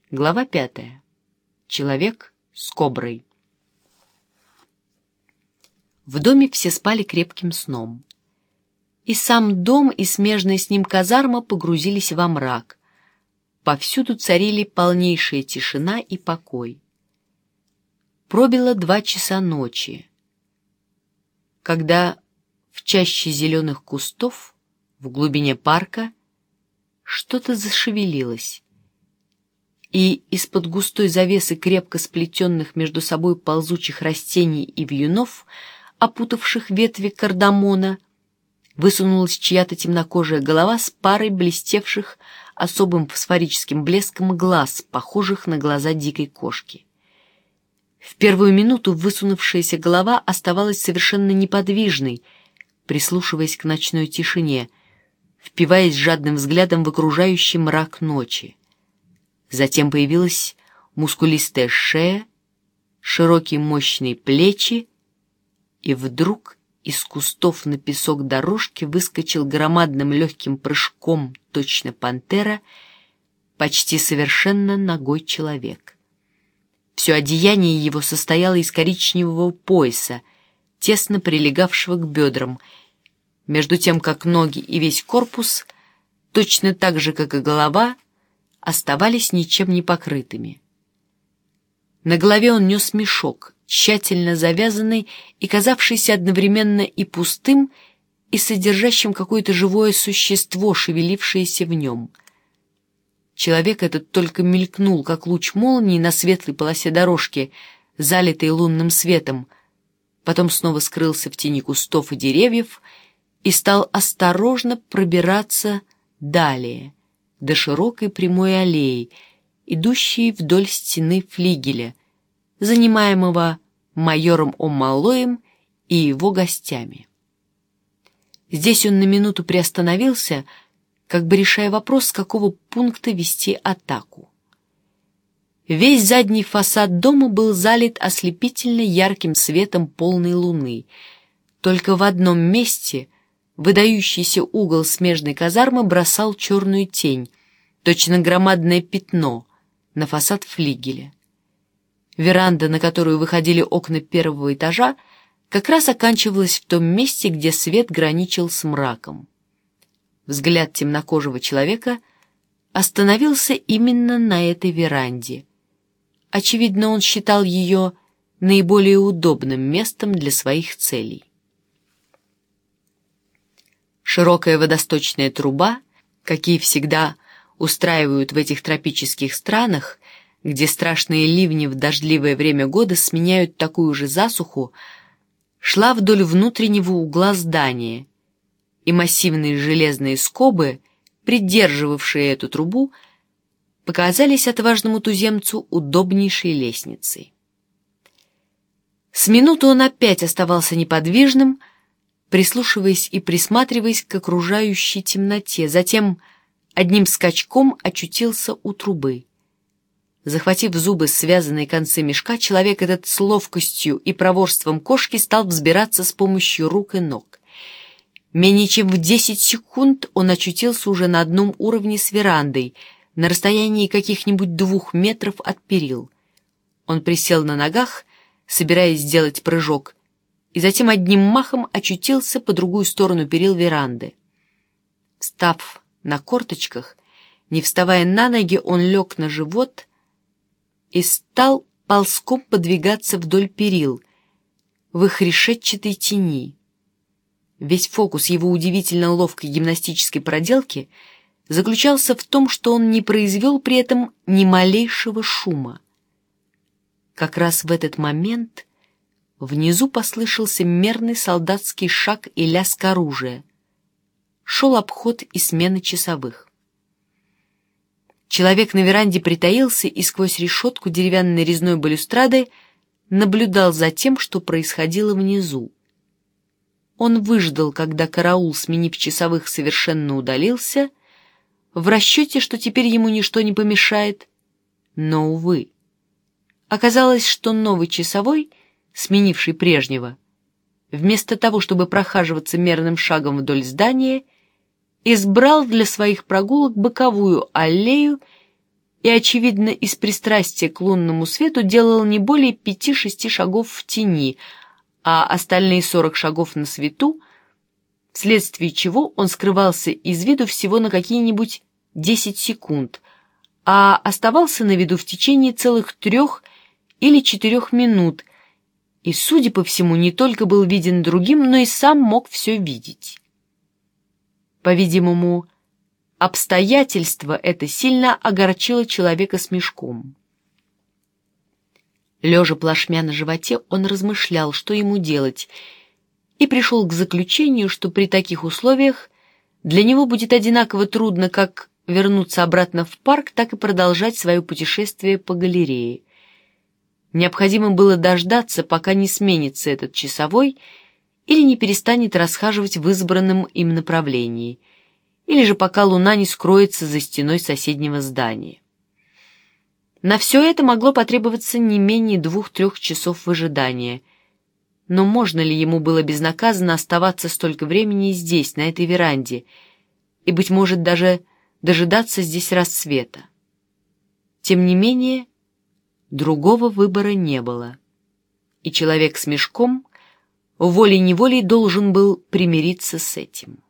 Глава 5. Человек с коброй. В доме все спали крепким сном. И сам дом, и смежная с ним казарма погрузились во мрак. Повсюду царили полнейшая тишина и покой. Пробило 2 часа ночи, когда в чаще зеленых кустов, в глубине парка, что-то зашевелилось, и из-под густой завесы крепко сплетенных между собой ползучих растений и вьюнов, опутавших ветви кардамона, высунулась чья-то темнокожая голова с парой блестевших особым фосфорическим блеском глаз, похожих на глаза дикой кошки. В первую минуту высунувшаяся голова оставалась совершенно неподвижной, прислушиваясь к ночной тишине, впиваясь жадным взглядом в окружающий мрак ночи. Затем появилась мускулистая шея, широкие мощные плечи, и вдруг из кустов на песок дорожки выскочил громадным легким прыжком, точно пантера, почти совершенно нагой человек. Все одеяние его состояло из коричневого пояса, тесно прилегавшего к бедрам, между тем как ноги и весь корпус, точно так же, как и голова, оставались ничем не покрытыми. На голове он нес мешок, тщательно завязанный и казавшийся одновременно и пустым, и содержащим какое-то живое существо, шевелившееся в нем. Человек этот только мелькнул, как луч молнии на светлой полосе дорожки, залитой лунным светом, потом снова скрылся в тени кустов и деревьев и стал осторожно пробираться далее, до широкой прямой аллеи, идущей вдоль стены флигеля, занимаемого майором Оммалоем и его гостями. Здесь он на минуту приостановился, как бы решая вопрос, с какого пункта вести атаку. Весь задний фасад дома был залит ослепительно ярким светом полной луны. Только в одном месте выдающийся угол смежной казармы бросал черную тень, точно громадное пятно, на фасад флигеля. Веранда, на которую выходили окна 1-го этажа, как раз оканчивалась в том месте, где свет граничил с мраком. Взгляд темнокожего человека остановился именно на этой веранде. Очевидно, он считал ее наиболее удобным местом для своих целей. Широкая водосточная труба, какие всегда устраивают в этих тропических странах, где страшные ливни в дождливое время года сменяют такую же засуху, шла вдоль внутреннего угла здания, и массивные железные скобы, придерживавшие эту трубу, показались отважному туземцу удобнейшей лестницей. С минуты он опять оставался неподвижным, прислушиваясь и присматриваясь к окружающей темноте, затем одним скачком очутился у трубы. Захватив в зубы связанные концы мешка, человек этот с ловкостью и проворством кошки стал взбираться с помощью рук и ног. Менее чем в 10 секунд он очутился уже на одном уровне с верандой, на расстоянии каких-нибудь 2 метров от перил. Он присел на ногах, собираясь сделать прыжок, и затем одним махом очутился по другую сторону перил веранды. Встав на корточках, не вставая на ноги, он лег на живот и стал ползком подвигаться вдоль перил, в их решетчатой тени. Весь фокус его удивительно ловкой гимнастической проделки заключался в том, что он не произвел при этом ни малейшего шума. Как раз в этот момент внизу послышался мерный солдатский шаг и лязг оружия. Шел обход и смена часовых. Человек на веранде притаился и сквозь решетку деревянной резной балюстрады наблюдал за тем, что происходило внизу. Он выждал, когда караул, сменив часовых, совершенно удалился, в расчете, что теперь ему ничто не помешает, но, увы. Оказалось, что новый часовой, сменивший прежнего, вместо того, чтобы прохаживаться мерным шагом вдоль здания, избрал для своих прогулок боковую аллею и, очевидно, из пристрастия к лунному свету делал не более 5-6 шагов в тени, а остальные 40 шагов на свету, вследствие чего он скрывался из виду всего на какие-нибудь 10 секунд, а оставался на виду в течение целых 3 или 4 минут, и, судя по всему, не только был виден другим, но и сам мог все видеть. По-видимому, обстоятельство это сильно огорчило человека с мешком. Лежа плашмя на животе, он размышлял, что ему делать, и пришел к заключению, что при таких условиях для него будет одинаково трудно как вернуться обратно в парк, так и продолжать свое путешествие по галерее. Необходимо было дождаться, пока не сменится этот часовой или не перестанет расхаживать в избранном им направлении, или же пока луна не скроется за стеной соседнего здания. На все это могло потребоваться не менее 2-3 часов выжидания. Но можно ли ему было безнаказанно оставаться столько времени здесь, на этой веранде, и, быть может, даже дожидаться здесь рассвета? Тем не менее, другого выбора не было, и человек с мешком волей-неволей должен был примириться с этим.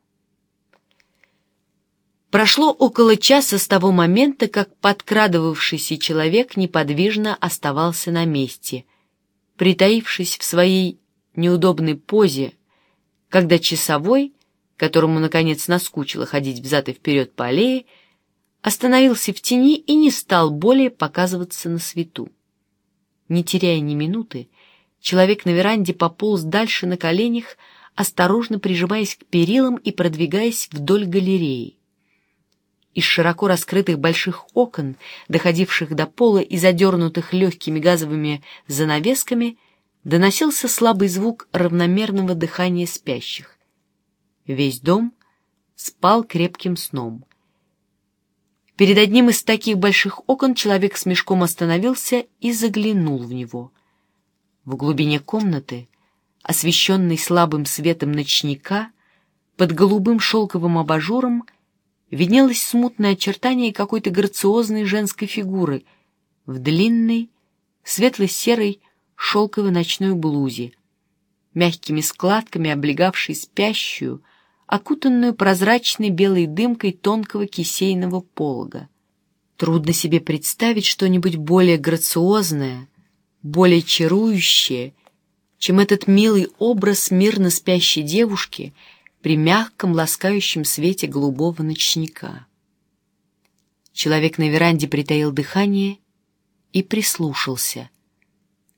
Прошло около часа с того момента, как подкрадывавшийся человек неподвижно оставался на месте, притаившись в своей неудобной позе, когда часовой, которому, наконец, наскучило ходить взад и вперед по аллее, остановился в тени и не стал более показываться на свету. Не теряя ни минуты, человек на веранде пополз дальше на коленях, осторожно прижимаясь к перилам и продвигаясь вдоль галереи. Из широко раскрытых больших окон, доходивших до пола и задернутых легкими газовыми занавесками, доносился слабый звук равномерного дыхания спящих. Весь дом спал крепким сном. Перед одним из таких больших окон человек с мешком остановился и заглянул в него. В глубине комнаты, освещенной слабым светом ночника, под голубым шелковым абажуром, виднелось смутное очертание какой-то грациозной женской фигуры в длинной, светло-серой шелковой ночной блузе, мягкими складками облегавшей спящую, окутанную прозрачной белой дымкой тонкого кисейного полога. Трудно себе представить что-нибудь более грациозное, более чарующее, чем этот милый образ мирно спящей девушки при мягком ласкающем свете голубого ночника. Человек на веранде притаил дыхание и прислушался.